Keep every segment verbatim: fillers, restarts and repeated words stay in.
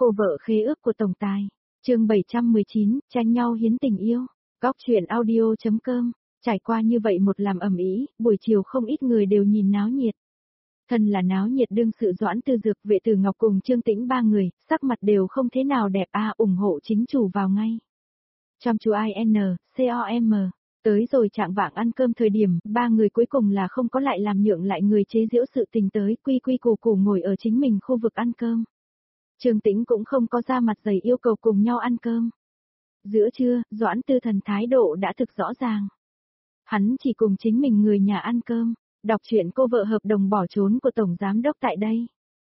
Cô vợ khế ước của tổng tài. Chương bảy trăm mười chín, tranh nhau hiến tình yêu. Góc truyện audio.com. Trải qua như vậy một làm ầm ĩ, buổi chiều không ít người đều nhìn náo nhiệt. Thân là náo nhiệt đương sự Doãn Tư Dược, Vệ Tử Ngọc cùng Trương Tĩnh ba người, sắc mặt đều không thế nào đẹp a, à, ủng hộ chính chủ vào ngay. Chăm chú I N, C O M. Tới rồi trạng vạng ăn cơm thời điểm, ba người cuối cùng là không có lại làm nhượng lại người chế giễu sự tình tới, quy quy củ củ ngồi ở chính mình khu vực ăn cơm. Trương Tĩnh cũng không có ra mặt dày yêu cầu cùng nhau ăn cơm. Giữa trưa, Doãn Tư Thần thái độ đã thực rõ ràng. Hắn chỉ cùng chính mình người nhà ăn cơm, đọc chuyện cô vợ hợp đồng bỏ trốn của Tổng Giám Đốc tại đây.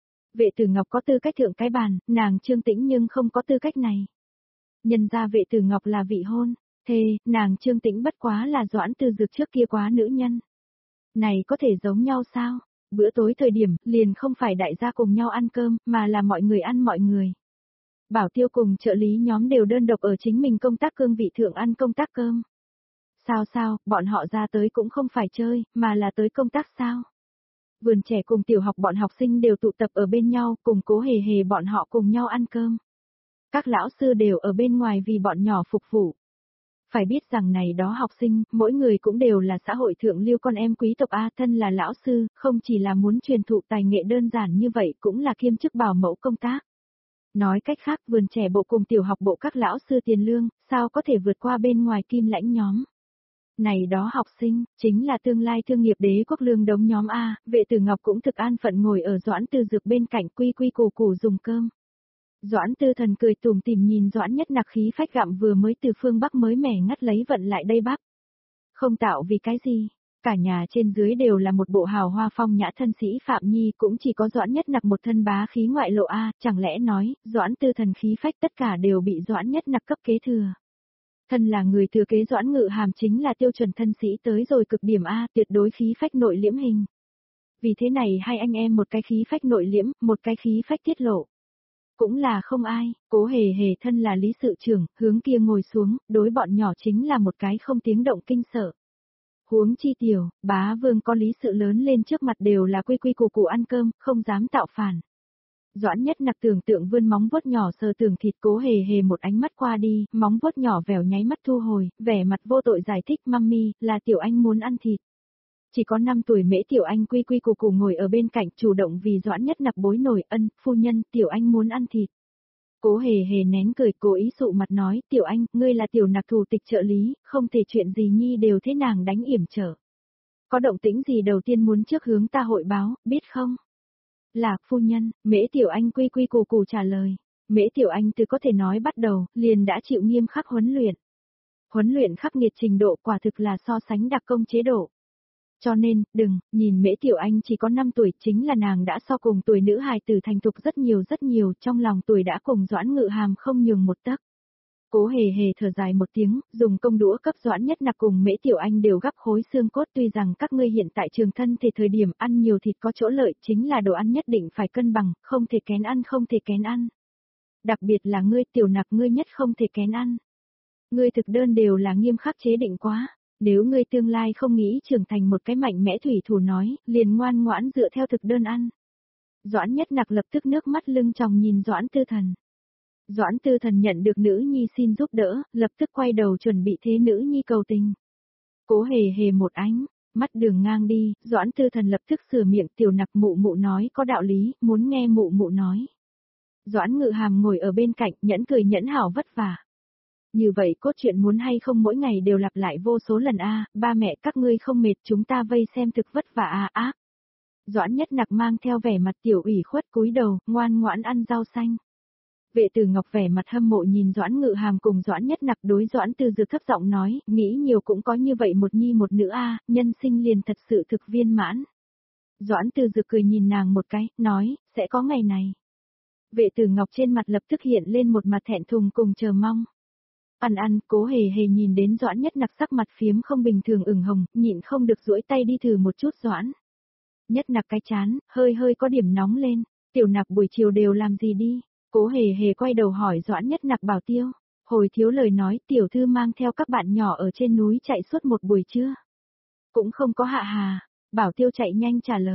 Vệ Tử Ngọc có tư cách thượng cái bàn, nàng Trương Tĩnh nhưng không có tư cách này. Nhân ra Vệ Tử Ngọc là vị hôn, thề, nàng Trương Tĩnh bất quá là Doãn Tư Dược trước kia quá nữ nhân. Này có thể giống nhau sao? Bữa tối thời điểm, liền không phải đại gia cùng nhau ăn cơm, mà là mọi người ăn mọi người. Bảo Tiêu cùng trợ lý nhóm đều đơn độc ở chính mình công tác cương vị thượng ăn công tác cơm. Sao sao, bọn họ ra tới cũng không phải chơi, mà là tới công tác sao? Vườn trẻ cùng tiểu học bọn học sinh đều tụ tập ở bên nhau, cùng Cố Hề Hề bọn họ cùng nhau ăn cơm. Các lão sư đều ở bên ngoài vì bọn nhỏ phục vụ. Phải biết rằng này đó học sinh, mỗi người cũng đều là xã hội thượng lưu con em quý tộc A, thân là lão sư, không chỉ là muốn truyền thụ tài nghệ đơn giản như vậy, cũng là kiêm chức bảo mẫu công tác. Nói cách khác, vườn trẻ bộ cùng tiểu học bộ các lão sư tiền lương, sao có thể vượt qua bên ngoài kim lãnh nhóm. Này đó học sinh, chính là tương lai thương nghiệp đế quốc lương đống nhóm A, Vệ Tử Ngọc cũng thực an phận ngồi ở Doãn Tư Dược bên cạnh quy quy củ củ dùng cơm. Doãn Tư Thần cười tủm tỉm nhìn Doãn Nhất Nặc khí phách gặm vừa mới từ phương Bắc mới mẻ ngắt lấy vận lại đây bắp. Không tạo vì cái gì, cả nhà trên dưới đều là một bộ hào hoa phong nhã thân sĩ Phạm Nhi, cũng chỉ có Doãn Nhất Nặc một thân bá khí ngoại lộ a, chẳng lẽ nói, Doãn Tư Thần khí phách tất cả đều bị Doãn Nhất Nặc cấp kế thừa. Thân là người thừa kế Doãn Ngự Hàm chính là tiêu chuẩn thân sĩ tới rồi cực điểm a, tuyệt đối khí phách nội liễm hình. Vì thế này hai anh em một cái khí phách nội liễm, một cái khí phách tiết lộ. Cũng là không ai, Cố Hề Hề thân là lý sự trưởng, hướng kia ngồi xuống, đối bọn nhỏ chính là một cái không tiếng động kinh sợ. Huống chi tiểu, bá vương có lý sự lớn lên trước mặt đều là quy quy củ củ ăn cơm, không dám tạo phản. Doãn Nhất Nặc tưởng tượng vươn móng vuốt nhỏ sờ tưởng thịt Cố Hề Hề một ánh mắt qua đi, móng vuốt nhỏ vèo nháy mắt thu hồi, vẻ mặt vô tội giải thích mami, là tiểu anh muốn ăn thịt. Chỉ có năm tuổi Mễ Tiểu Anh quy quy củ củ ngồi ở bên cạnh chủ động vì Doãn Nhất Nặc bối nổi ân, phu nhân, Tiểu Anh muốn ăn thịt. Cố Hề Hề nén cười cố ý sụ mặt nói, Tiểu Anh, ngươi là Tiểu Nặc thủ tịch trợ lý, không thể chuyện gì nhi đều thế nàng đánh yểm trở. Có động tĩnh gì đầu tiên muốn trước hướng ta hội báo, biết không? Là, phu nhân, Mễ Tiểu Anh quy quy củ củ trả lời. Mễ Tiểu Anh từ có thể nói bắt đầu, liền đã chịu nghiêm khắc huấn luyện. Huấn luyện khắc nghiệt trình độ quả thực là so sánh đặc công chế độ. Cho nên, đừng, nhìn Mễ Tiểu Anh chỉ có năm tuổi, chính là nàng đã so cùng tuổi nữ hài tử thành thục rất nhiều rất nhiều, trong lòng tuổi đã cùng Doãn Ngự Hàm không nhường một tấc. Cố Hề Hề thở dài một tiếng, dùng công đũa cấp Doãn Nhất Nặc cùng Mễ Tiểu Anh đều gắp khối xương cốt, tuy rằng các ngươi hiện tại trường thân thì thời điểm ăn nhiều thịt có chỗ lợi, chính là đồ ăn nhất định phải cân bằng, không thể kén ăn không thể kén ăn. Đặc biệt là ngươi Tiểu Nặc ngươi nhất không thể kén ăn. Ngươi thực đơn đều là nghiêm khắc chế định quá. Nếu ngươi tương lai không nghĩ trưởng thành một cái mạnh mẽ thủy thủ nói, liền ngoan ngoãn dựa theo thực đơn ăn. Doãn Nhất Nặc lập tức nước mắt lưng tròng nhìn Doãn Tư Thần. Doãn Tư Thần nhận được nữ nhi xin giúp đỡ, lập tức quay đầu chuẩn bị thế nữ nhi cầu tình. Cố Hề Hề một ánh, mắt đường ngang đi, Doãn Tư Thần lập tức sửa miệng, Tiểu Nặc mụ mụ nói có đạo lý, muốn nghe mụ mụ nói. Doãn Ngự Hàm ngồi ở bên cạnh, nhẫn cười nhẫn hảo vất vả. Như vậy cốt truyện muốn hay không mỗi ngày đều lặp lại vô số lần a, ba mẹ các ngươi không mệt chúng ta vây xem thực vất vả a ác. Doãn Nhất Nặc mang theo vẻ mặt tiểu ủy khuất cúi đầu, ngoan ngoãn ăn rau xanh. Vệ Tử Ngọc vẻ mặt hâm mộ nhìn Doãn Ngự Hàm cùng Doãn Nhất Nặc đối Doãn Tư Dược thấp giọng nói, nghĩ nhiều cũng có như vậy một nhi một nữ a, nhân sinh liền thật sự thực viên mãn. Doãn Tư Dược cười nhìn nàng một cái, nói, sẽ có ngày này. Vệ Tử Ngọc trên mặt lập tức hiện lên một mặt thẹn thùng cùng chờ mong. Ăn ăn, Cố Hề Hề nhìn đến Doãn Nhất Nặc sắc mặt phiếm không bình thường ửng hồng, nhịn không được duỗi tay đi thử một chút Doãn Nhất Nặc cái chán, hơi hơi có điểm nóng lên, Tiểu Nặc buổi chiều đều làm gì đi? Cố Hề Hề quay đầu hỏi Doãn Nhất Nặc Bảo Tiêu, hồi thiếu lời nói tiểu thư mang theo các bạn nhỏ ở trên núi chạy suốt một buổi trưa. Cũng không có hạ hà, Bảo Tiêu chạy nhanh trả lời,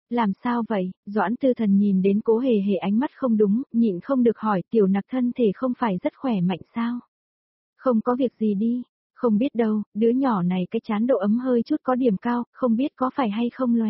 Làm sao vậy? Doãn Tư Thần nhìn đến Cố Hề Hề ánh mắt không đúng, nhịn không được hỏi tiểu nặc thân thể không phải rất khỏe mạnh sao? Không có việc gì đi, không biết đâu, đứa nhỏ này cái chán độ ấm hơi chút có điểm cao, không biết có phải hay không lóe.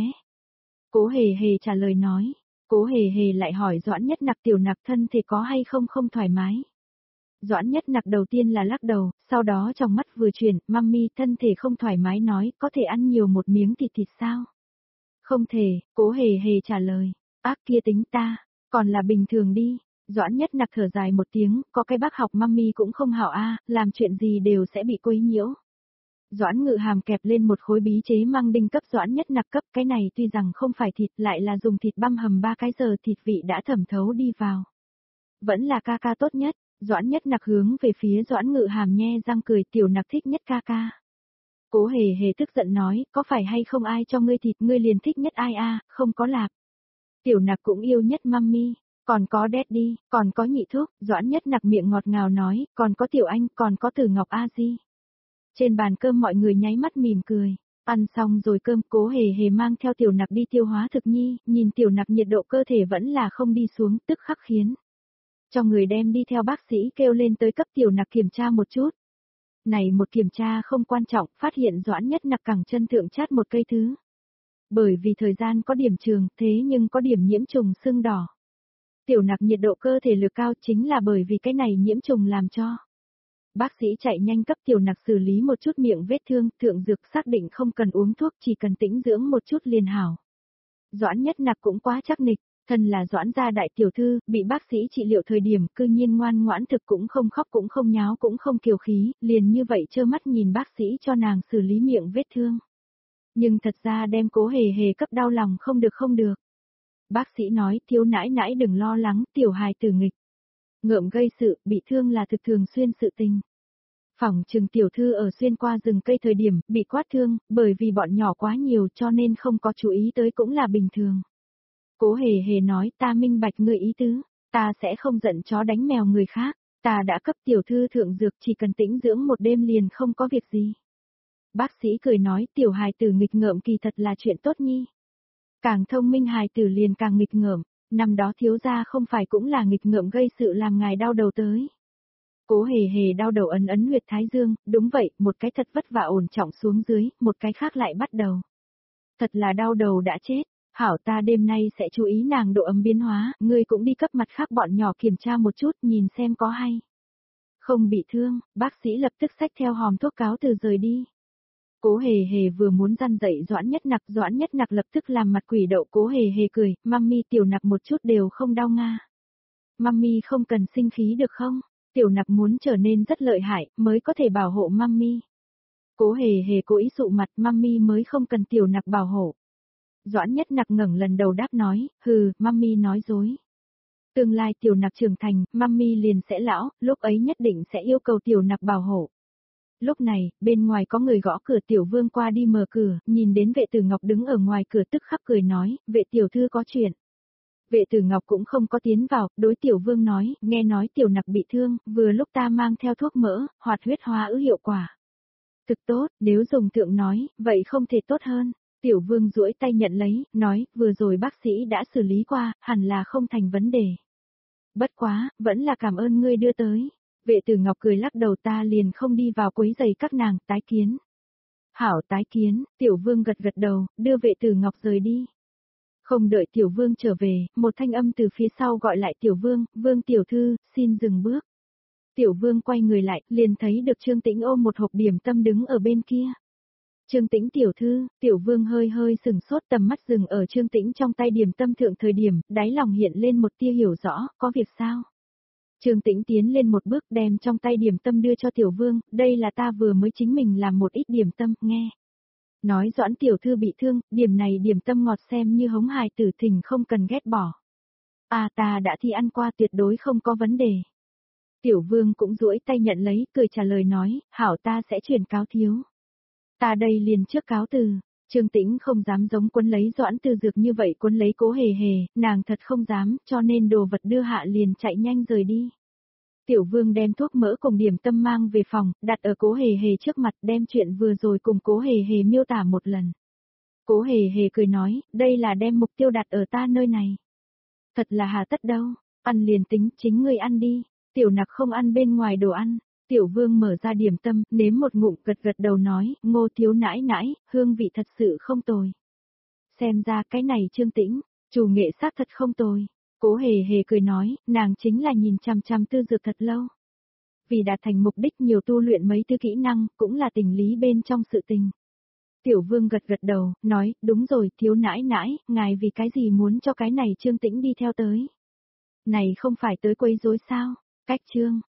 Cố Hề Hề trả lời nói, Cố Hề Hề lại hỏi Doãn Nhất Nặc tiểu nặc thân thể có hay không không thoải mái. Doãn Nhất Nặc đầu tiên là lắc đầu, sau đó trong mắt vừa chuyển, mami thân thể không thoải mái nói, có thể ăn nhiều một miếng thịt thịt sao? Không thể, Cố Hề Hề trả lời, ác kia tính ta, còn là bình thường đi. Doãn Nhất Nặc thở dài một tiếng, có cái bác học mami cũng không hảo a, làm chuyện gì đều sẽ bị quấy nhiễu. Doãn Ngự Hàm kẹp lên một khối bí chế măng đinh cấp Doãn Nhất Nặc cấp, cái này tuy rằng không phải thịt lại là dùng thịt băm hầm ba cái giờ thịt vị đã thẩm thấu đi vào. Vẫn là ca ca tốt nhất, Doãn Nhất Nặc hướng về phía Doãn Ngự Hàm nhe răng cười tiểu nặc thích nhất ca ca. Cố Hề Hề tức giận nói, có phải hay không ai cho ngươi thịt ngươi liền thích nhất ai a, không có lạp. Tiểu nặc cũng yêu nhất mami. Còn có Daddy, còn có nhị thúc, Doãn Nhất Nặc miệng ngọt ngào nói, còn có Tiểu Anh, còn có Tử Ngọc A Di. Trên bàn cơm mọi người nháy mắt mỉm cười, ăn xong rồi cơm Cố Hề Hề mang theo Tiểu Nặc đi tiêu hóa thực nhi, nhìn Tiểu Nặc nhiệt độ cơ thể vẫn là không đi xuống, tức khắc khiến cho người đem đi theo bác sĩ kêu lên tới cấp Tiểu Nặc kiểm tra một chút. Này một kiểm tra không quan trọng, phát hiện Doãn Nhất Nặc cẳng chân thượng chát một cây thứ. Bởi vì thời gian có điểm trường, thế nhưng có điểm nhiễm trùng sưng đỏ. Tiểu Nặc nhiệt độ cơ thể lực cao chính là bởi vì cái này nhiễm trùng làm cho. Bác sĩ chạy nhanh cấp Tiểu Nặc xử lý một chút miệng vết thương, thượng dược xác định không cần uống thuốc chỉ cần tĩnh dưỡng một chút liền hảo. Doãn Nhất Nặc cũng quá chắc nịch, thân là Doãn gia đại tiểu thư, bị bác sĩ trị liệu thời điểm cư nhiên ngoan ngoãn thực cũng không khóc cũng không nháo cũng không kiều khí, liền như vậy trơ mắt nhìn bác sĩ cho nàng xử lý miệng vết thương. Nhưng thật ra đem Cố Hề Hề cấp đau lòng không được không được. Bác sĩ nói thiếu nãi nãi đừng lo lắng, tiểu hài tử nghịch. Ngợm gây sự, bị thương là thực thường xuyên sự tình. Phỏng trừng tiểu thư ở xuyên qua rừng cây thời điểm, bị quát thương, bởi vì bọn nhỏ quá nhiều cho nên không có chú ý tới cũng là bình thường. Cố Hề Hề nói ta minh bạch người ý tứ, ta sẽ không giận chó đánh mèo người khác, ta đã cấp tiểu thư thượng dược chỉ cần tĩnh dưỡng một đêm liền không có việc gì. Bác sĩ cười nói tiểu hài tử nghịch ngợm kỳ thật là chuyện tốt nhi. Càng thông minh hài tử liền càng nghịch ngợm, năm đó thiếu gia không phải cũng là nghịch ngợm gây sự làm ngài đau đầu tới. Cố Hề Hề đau đầu ấn ấn huyệt thái dương, đúng vậy, một cái thật vất vả ổn trọng xuống dưới, một cái khác lại bắt đầu. Thật là đau đầu đã chết, hảo ta đêm nay sẽ chú ý nàng độ ấm biến hóa, ngươi cũng đi cấp mặt khác bọn nhỏ kiểm tra một chút nhìn xem có hay. Không bị thương, bác sĩ lập tức xách theo hòm thuốc cáo từ rời đi. Cố Hề Hề vừa muốn răn dậy Doãn Nhất Nặc, Doãn Nhất Nặc lập tức làm mặt quỷ đậu. Cố Hề Hề cười, mami tiểu nặc một chút đều không đau nga. Mami không cần sinh khí được không? Tiểu nặc muốn trở nên rất lợi hại, mới có thể bảo hộ mami. Cố Hề Hề cố ý sụ mặt, mami mới không cần tiểu nặc bảo hộ. Doãn Nhất Nặc ngẩng lần đầu đáp nói, hừ, mami nói dối. Tương lai tiểu nặc trưởng thành, mami liền sẽ lão, lúc ấy nhất định sẽ yêu cầu tiểu nặc bảo hộ. Lúc này, bên ngoài có người gõ cửa tiểu vương qua đi mở cửa, nhìn đến vệ tử Ngọc đứng ở ngoài cửa tức khắc cười nói, vệ tiểu thư có chuyện. Vệ tử Ngọc cũng không có tiến vào, đối tiểu vương nói, nghe nói tiểu nặc bị thương, vừa lúc ta mang theo thuốc mỡ, hoạt huyết hóa ứ hiệu quả. Thực tốt, nếu dùng thượng nói, vậy không thể tốt hơn. Tiểu vương duỗi tay nhận lấy, nói, vừa rồi bác sĩ đã xử lý qua, hẳn là không thành vấn đề. Bất quá, vẫn là cảm ơn ngươi đưa tới. Vệ tử Ngọc cười lắc đầu ta liền không đi vào quấy giày các nàng, tái kiến. Hảo tái kiến, tiểu vương gật gật đầu, đưa vệ tử Ngọc rời đi. Không đợi tiểu vương trở về, một thanh âm từ phía sau gọi lại tiểu vương, vương tiểu thư, xin dừng bước. Tiểu vương quay người lại, liền thấy được Trương Tĩnh ôm một hộp điểm tâm đứng ở bên kia. Trương Tĩnh tiểu thư, tiểu vương hơi hơi sừng sốt tầm mắt dừng ở Trương Tĩnh trong tay điểm tâm thượng thời điểm, đáy lòng hiện lên một tia hiểu rõ, có việc sao? Trương Tĩnh tiến lên một bước đem trong tay điểm tâm đưa cho tiểu vương, đây là ta vừa mới chính mình làm một ít điểm tâm, nghe. Nói Doãn tiểu thư bị thương, điểm này điểm tâm ngọt xem như hống hài tử thình không cần ghét bỏ. À ta đã thi ăn qua tuyệt đối không có vấn đề. Tiểu vương cũng duỗi tay nhận lấy, cười trả lời nói, hảo ta sẽ chuyển cáo thiếu. Ta đây liền trước cáo từ. Trương Tĩnh không dám giống Quân lấy Doãn Tư Dược như vậy Quân lấy Cố Hề Hề, nàng thật không dám, cho nên đồ vật đưa hạ liền chạy nhanh rời đi. Tiểu Vương đem thuốc mỡ cùng điểm tâm mang về phòng, đặt ở Cố Hề Hề trước mặt đem chuyện vừa rồi cùng Cố Hề Hề miêu tả một lần. Cố hề hề cười nói, đây là đem mục tiêu đặt ở ta nơi này. Thật là hà tất đâu, ăn liền tính, chính ngươi ăn đi, tiểu nặc không ăn bên ngoài đồ ăn. Tiểu vương mở ra điểm tâm, nếm một ngụm gật gật đầu nói, Ngô thiếu nãi nãi, hương vị thật sự không tồi. Xem ra cái này Trương Tĩnh, chủ nghệ sát thật không tồi. Cố hề hề cười nói, nàng chính là nhìn chằm chằm tư dược thật lâu. Vì đạt thành mục đích nhiều tu luyện mấy tư kỹ năng, cũng là tình lý bên trong sự tình. Tiểu vương gật gật đầu, nói, đúng rồi, thiếu nãi nãi, ngài vì cái gì muốn cho cái này Trương Tĩnh đi theo tới. Này không phải tới quấy rối sao, cách Trương.